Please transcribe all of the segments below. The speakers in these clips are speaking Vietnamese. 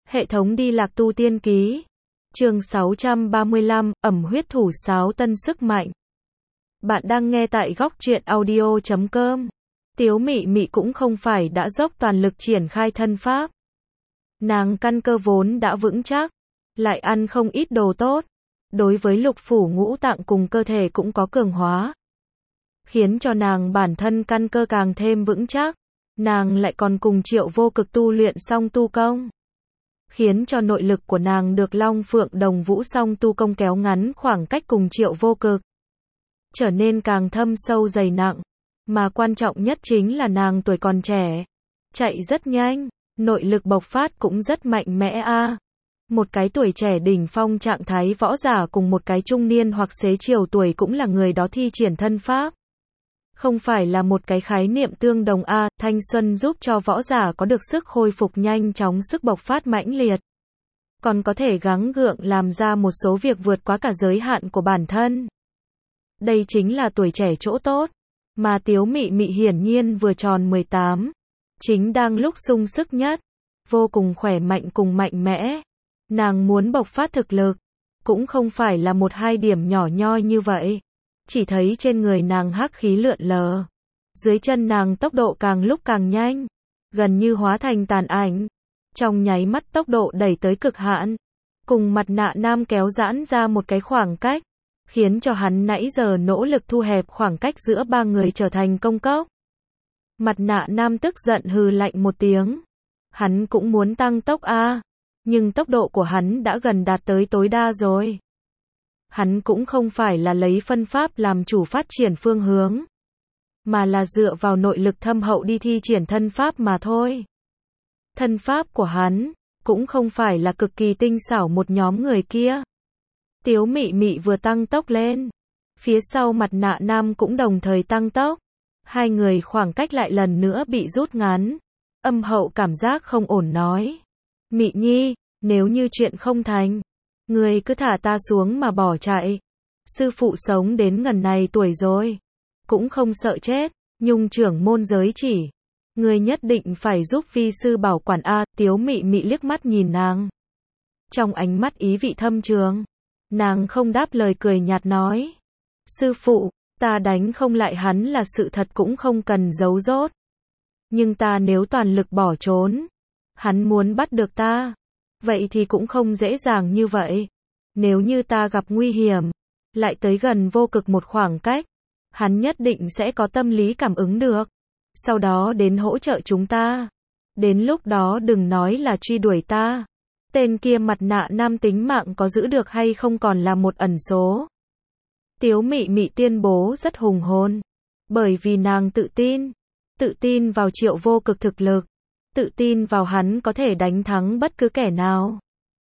Hệ thống đi lạc tu tiên ký. Chương 635, ẩm huyết thủ sáo tân sức mạnh. Bạn đang nghe tại góc truyện audio.com. Tiếu Mị Mị cũng không phải đã dốc toàn lực triển khai thân pháp. Nàng căn cơ vốn đã vững chắc, lại ăn không ít đồ tốt. Đối với lục phủ ngũ tạng cùng cơ thể cũng có cường hóa, khiến cho nàng bản thân căn cơ càng thêm vững chắc. Nàng lại còn cùng Triệu Vô Cực tu luyện song tu công, khiến cho nội lực của nàng được Long Phượng Đồng Vũ song tu công kéo ngắn khoảng cách cùng Triệu Vô Cực, trở nên càng thâm sâu dày nặng. Mà quan trọng nhất chính là nàng tuổi còn trẻ, chạy rất nhanh, nội lực bộc phát cũng rất mạnh mẽ a. Một cái tuổi trẻ đỉnh phong trạng thái võ giả cùng một cái trung niên hoặc xế chiều tuổi cũng là người đó thi triển thân pháp, không phải là một cái khái niệm tương đồng a. Thanh xuân giúp cho võ giả có được sức khôi phục nhanh chóng, sức bộc phát mãnh liệt, còn có thể gắng gượng làm ra một số việc vượt quá cả giới hạn của bản thân. Đây chính là tuổi trẻ chỗ tốt. Mà Tiếu Mị Mị hiển nhiên vừa tròn 18, chính đang lúc sung sức nhất, vô cùng khỏe mạnh cùng mạnh mẽ. Nàng muốn bộc phát thực lực, cũng không phải là một hai điểm nhỏ nhoi như vậy. Chỉ thấy trên người nàng hắc khí lượn lờ, dưới chân nàng tốc độ càng lúc càng nhanh, gần như hóa thành tàn ảnh. Trong nháy mắt tốc độ đẩy tới cực hạn, cùng Mặt Nạ Nam kéo giãn ra một cái khoảng cách, khiến cho hắn nãy giờ nỗ lực thu hẹp khoảng cách giữa ba người trở thành công cốc. Mặt Nạ Nam tức giận hừ lạnh một tiếng. Hắn cũng muốn tăng tốc a, nhưng tốc độ của hắn đã gần đạt tới tối đa rồi. Hắn cũng không phải là lấy phân pháp làm chủ phát triển phương hướng, mà là dựa vào nội lực thâm hậu đi thi triển thân pháp mà thôi. Thân pháp của hắn cũng không phải là cực kỳ tinh xảo một nhóm người kia. Tiếu Mị Mị vừa tăng tốc lên, phía sau Mặt Nạ Nam cũng đồng thời tăng tốc. Hai người khoảng cách lại lần nữa bị rút ngắn. Âm Hậu cảm giác không ổn nói: Mị Nhi, nếu như chuyện không thành, người cứ thả ta xuống mà bỏ chạy. Sư phụ sống đến ngần này tuổi rồi, cũng không sợ chết. Nhung trưởng môn giới chỉ, người nhất định phải giúp vi sư bảo quản a. Tiếu Mị Mị liếc mắt nhìn nàng, trong ánh mắt ý vị thâm trường. Nàng không đáp lời, cười nhạt nói: Sư phụ, ta đánh không lại hắn là sự thật, cũng không cần giấu dốt. Nhưng ta nếu toàn lực bỏ trốn, hắn muốn bắt được ta, vậy thì cũng không dễ dàng như vậy. Nếu như ta gặp nguy hiểm, lại tới gần Vô Cực một khoảng cách, hắn nhất định sẽ có tâm lý cảm ứng được, sau đó đến hỗ trợ chúng ta. Đến lúc đó đừng nói là truy đuổi ta, tên kia Mặt Nạ Nam tính mạng có giữ được hay không còn là một ẩn số. Tiếu Mị Mị tuyên bố rất hùng hồn, bởi vì nàng tự tin vào Triệu Vô Cực thực lực, tự tin vào hắn có thể đánh thắng bất cứ kẻ nào.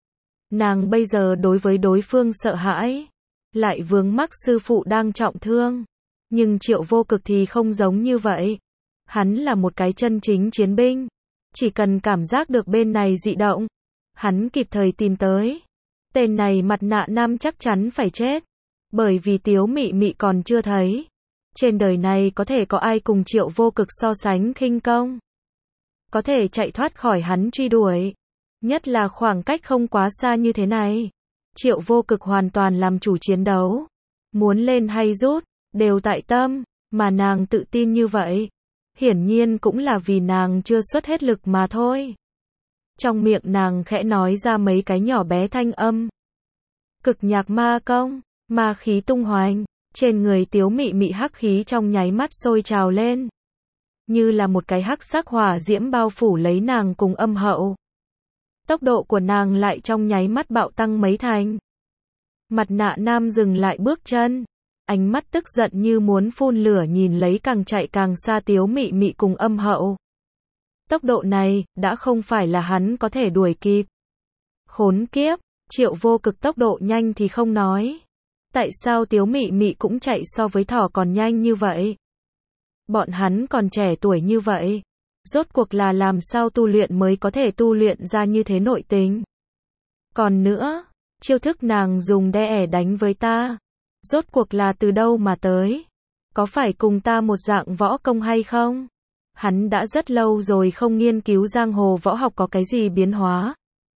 Nàng bây giờ đối với đối phương sợ hãi, lại vướng mắc sư phụ đang trọng thương. Nhưng Triệu Vô Cực thì không giống như vậy. Hắn là một cái chân chính chiến binh, chỉ cần cảm giác được bên này dị động, hắn kịp thời tìm tới. Tên này Mặt Nạ Nam chắc chắn phải chết, bởi vì Tiếu Mị Mị còn chưa thấy trên đời này có thể có ai cùng Triệu Vô Cực so sánh khinh công, có thể chạy thoát khỏi hắn truy đuổi, nhất là khoảng cách không quá xa như thế này. Triệu Vô Cực hoàn toàn làm chủ chiến đấu, muốn lên hay rút đều tại tâm. Mà nàng tự tin như vậy, hiển nhiên cũng là vì nàng chưa xuất hết lực mà thôi. Trong miệng nàng khẽ nói ra mấy cái nhỏ bé thanh âm: Cực Nhạc Ma Công. Ma khí tung hoành, trên người Tiếu Mị Mị hắc khí trong nháy mắt sôi trào lên, như là một cái hắc sắc hỏa diễm bao phủ lấy nàng cùng Âm Hậu. Tốc độ của nàng lại trong nháy mắt bạo tăng mấy thành. Mặt Nạ Nam dừng lại bước chân, ánh mắt tức giận như muốn phun lửa nhìn lấy càng chạy càng xa Tiếu Mị Mị cùng Âm Hậu. Tốc độ này đã không phải là hắn có thể đuổi kịp. Khốn kiếp, Triệu Vô Cực tốc độ nhanh thì không nói, tại sao Tiếu Mị Mị cũng chạy so với thỏ còn nhanh như vậy? Bọn hắn còn trẻ tuổi như vậy, rốt cuộc là làm sao tu luyện mới có thể tu luyện ra như thế nội tính? Còn nữa, chiêu thức nàng dùng đe ẻ đánh với ta, rốt cuộc là từ đâu mà tới? Có phải cùng ta một dạng võ công hay không? Hắn đã rất lâu rồi không nghiên cứu giang hồ võ học có cái gì biến hóa.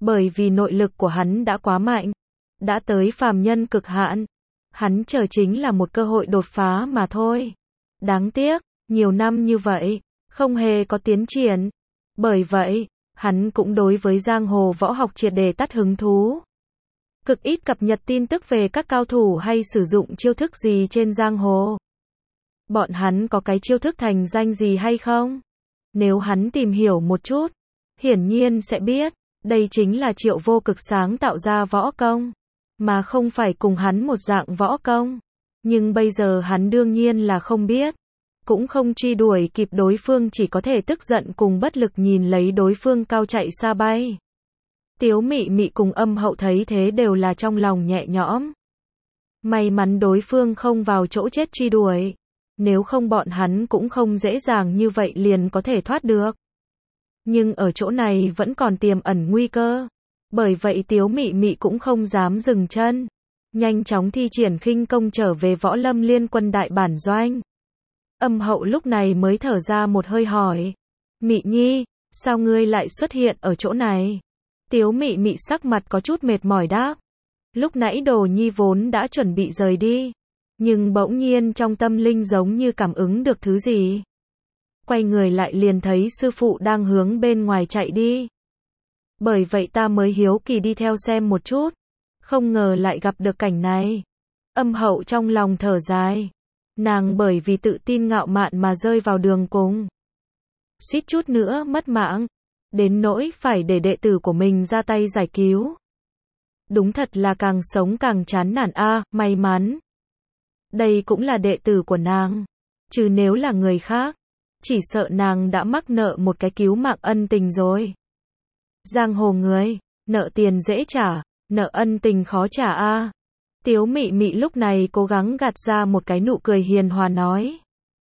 Bởi vì nội lực của hắn đã quá mạnh, đã tới phàm nhân cực hạn. Hắn chờ chính là một cơ hội đột phá mà thôi. Đáng tiếc, nhiều năm như vậy, không hề có tiến triển. Bởi vậy, hắn cũng đối với giang hồ võ học triệt để tắt hứng thú. Cực ít cập nhật tin tức về các cao thủ hay sử dụng chiêu thức gì trên giang hồ. Bọn hắn có cái chiêu thức thành danh gì hay không? Nếu hắn tìm hiểu một chút, hiển nhiên sẽ biết, đây chính là Triệu Vô Cực sáng tạo ra võ công, mà không phải cùng hắn một dạng võ công. Nhưng bây giờ hắn đương nhiên là không biết, cũng không truy đuổi kịp đối phương, chỉ có thể tức giận cùng bất lực nhìn lấy đối phương cao chạy xa bay. Tiếu Mị Mị cùng Âm Hậu thấy thế đều là trong lòng nhẹ nhõm. May mắn đối phương không vào chỗ chết truy đuổi, nếu không bọn hắn cũng không dễ dàng như vậy liền có thể thoát được. Nhưng ở chỗ này vẫn còn tiềm ẩn nguy cơ, bởi vậy Tiếu Mị Mị cũng không dám dừng chân, nhanh chóng thi triển khinh công trở về Võ Lâm Liên Quân đại bản doanh. Âm Hậu lúc này mới thở ra một hơi hỏi, Mị Nhi, sao ngươi lại xuất hiện ở chỗ này? Tiếu Mị Mị sắc mặt có chút mệt mỏi đáp, lúc nãy Đồ Nhi vốn đã chuẩn bị rời đi, nhưng bỗng nhiên trong tâm linh giống như cảm ứng được thứ gì. Quay người lại liền thấy sư phụ đang hướng bên ngoài chạy đi. Bởi vậy ta mới hiếu kỳ đi theo xem một chút, không ngờ lại gặp được cảnh này. Âm Hậu trong lòng thở dài, nàng bởi vì tự tin ngạo mạn mà rơi vào đường cùng, suýt chút nữa mất mạng, đến nỗi phải để đệ tử của mình ra tay giải cứu. Đúng thật là càng sống càng chán nản a, may mắn. Đây cũng là đệ tử của nàng, chứ nếu là người khác, chỉ sợ nàng đã mắc nợ một cái cứu mạng ân tình rồi. Giang hồ người, nợ tiền dễ trả, nợ ân tình khó trả a. Tiếu Mị Mị lúc này cố gắng gạt ra một cái nụ cười hiền hòa nói.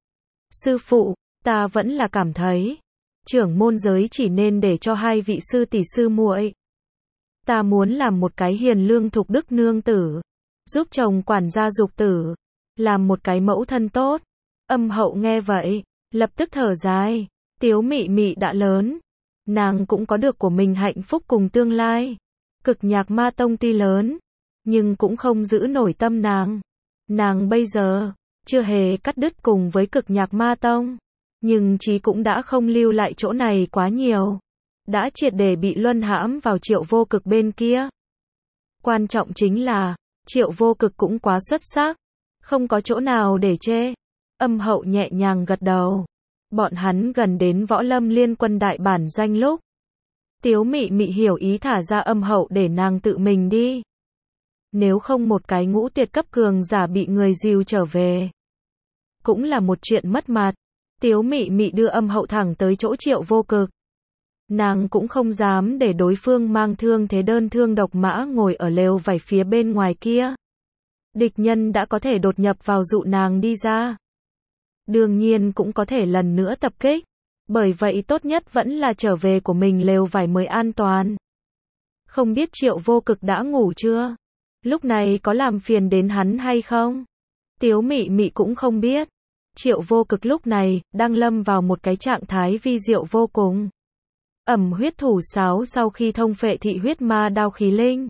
Sư phụ, ta vẫn là cảm thấy, trưởng môn giới chỉ nên để cho hai vị sư tỷ sư muội. Ta muốn làm một cái hiền lương thục đức nương tử, giúp chồng quản gia dục tử, làm một cái mẫu thân tốt. Âm Hậu nghe vậy, lập tức thở dài, Tiếu Mị Mị đã lớn, nàng cũng có được của mình hạnh phúc cùng tương lai. Cực Nhạc Ma Tông tuy lớn, nhưng cũng không giữ nổi tâm nàng. Nàng bây giờ, chưa hề cắt đứt cùng với Cực Nhạc Ma Tông, nhưng chí cũng đã không lưu lại chỗ này quá nhiều. Đã triệt để bị luân hãm vào Triệu Vô Cực bên kia. Quan trọng chính là, Triệu Vô Cực cũng quá xuất sắc, không có chỗ nào để chê. Âm Hậu nhẹ nhàng gật đầu. Bọn hắn gần đến Võ Lâm Liên Quân đại bản doanh lúc, Tiếu Mị Mị hiểu ý thả ra Âm Hậu để nàng tự mình đi. Nếu không một cái ngũ tuyệt cấp cường giả bị người dìu trở về, cũng là một chuyện mất mặt. Tiếu Mị Mị đưa Âm Hậu thẳng tới chỗ Triệu Vô Cực. Nàng cũng không dám để đối phương mang thương thế đơn thương độc mã ngồi ở lều vải phía bên ngoài kia. Địch nhân đã có thể đột nhập vào dụ nàng đi ra, đương nhiên cũng có thể lần nữa tập kích. Bởi vậy tốt nhất vẫn là trở về của mình lều vải mới an toàn. Không biết Triệu Vô Cực đã ngủ chưa? Lúc này có làm phiền đến hắn hay không? Tiếu Mị Mị cũng không biết. Triệu Vô Cực lúc này đang lâm vào một cái trạng thái vi diệu vô cùng. Ẩm huyết thủ sáo sau khi thông phệ thị huyết ma đao khí linh,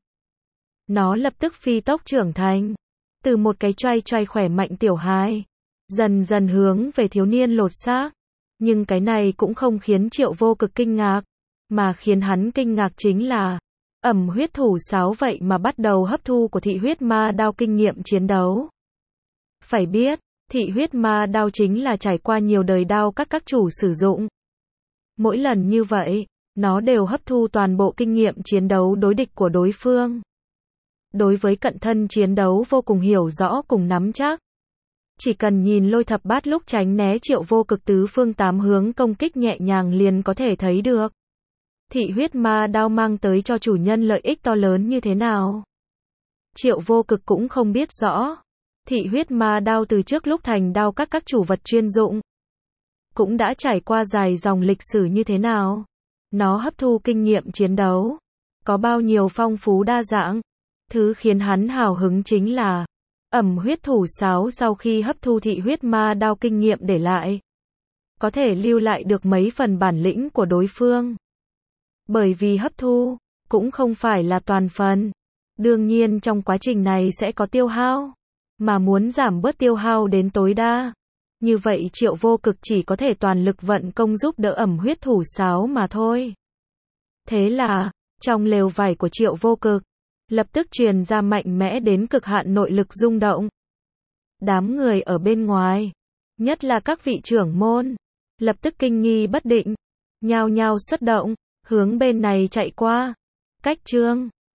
nó lập tức phi tốc trưởng thành, từ một cái choai choai khỏe mạnh tiểu hài, dần dần hướng về thiếu niên lột xác. Nhưng cái này cũng không khiến Triệu Vô Cực kinh ngạc, mà khiến hắn kinh ngạc chính là, Ẩm huyết thủ sáo vậy mà bắt đầu hấp thu của thị huyết ma đao kinh nghiệm chiến đấu. Phải biết, thị huyết ma đao chính là trải qua nhiều đời đao các chủ sử dụng. Mỗi lần như vậy, nó đều hấp thu toàn bộ kinh nghiệm chiến đấu đối địch của đối phương. Đối với cận thân chiến đấu vô cùng hiểu rõ cùng nắm chắc. Chỉ cần nhìn Lôi Thập Bát lúc tránh né Triệu Vô Cực tứ phương tám hướng công kích nhẹ nhàng liền có thể thấy được. Thị huyết ma đao mang tới cho chủ nhân lợi ích to lớn như thế nào. Triệu Vô Cực cũng không biết rõ. Thị huyết ma đao từ trước lúc thành đao các chủ vật chuyên dụng, cũng đã trải qua dài dòng lịch sử như thế nào. Nó hấp thu kinh nghiệm chiến đấu, có bao nhiêu phong phú đa dạng. Thứ khiến hắn hào hứng chính là, Ẩm huyết thủ sáo sau khi hấp thu thị huyết ma đao kinh nghiệm để lại, có thể lưu lại được mấy phần bản lĩnh của đối phương. Bởi vì hấp thu, cũng không phải là toàn phần. Đương nhiên trong quá trình này sẽ có tiêu hao, mà muốn giảm bớt tiêu hao đến tối đa. Như vậy Triệu Vô Cực chỉ có thể toàn lực vận công giúp đỡ Ẩm Huyết Thủ Sáo mà thôi. Thế là, trong lều vải của Triệu Vô Cực, lập tức truyền ra mạnh mẽ đến cực hạn nội lực rung động. Đám người ở bên ngoài, nhất là các vị trưởng môn, lập tức kinh nghi bất định, nhao nhao xuất động, hướng bên này chạy qua. Cách Trương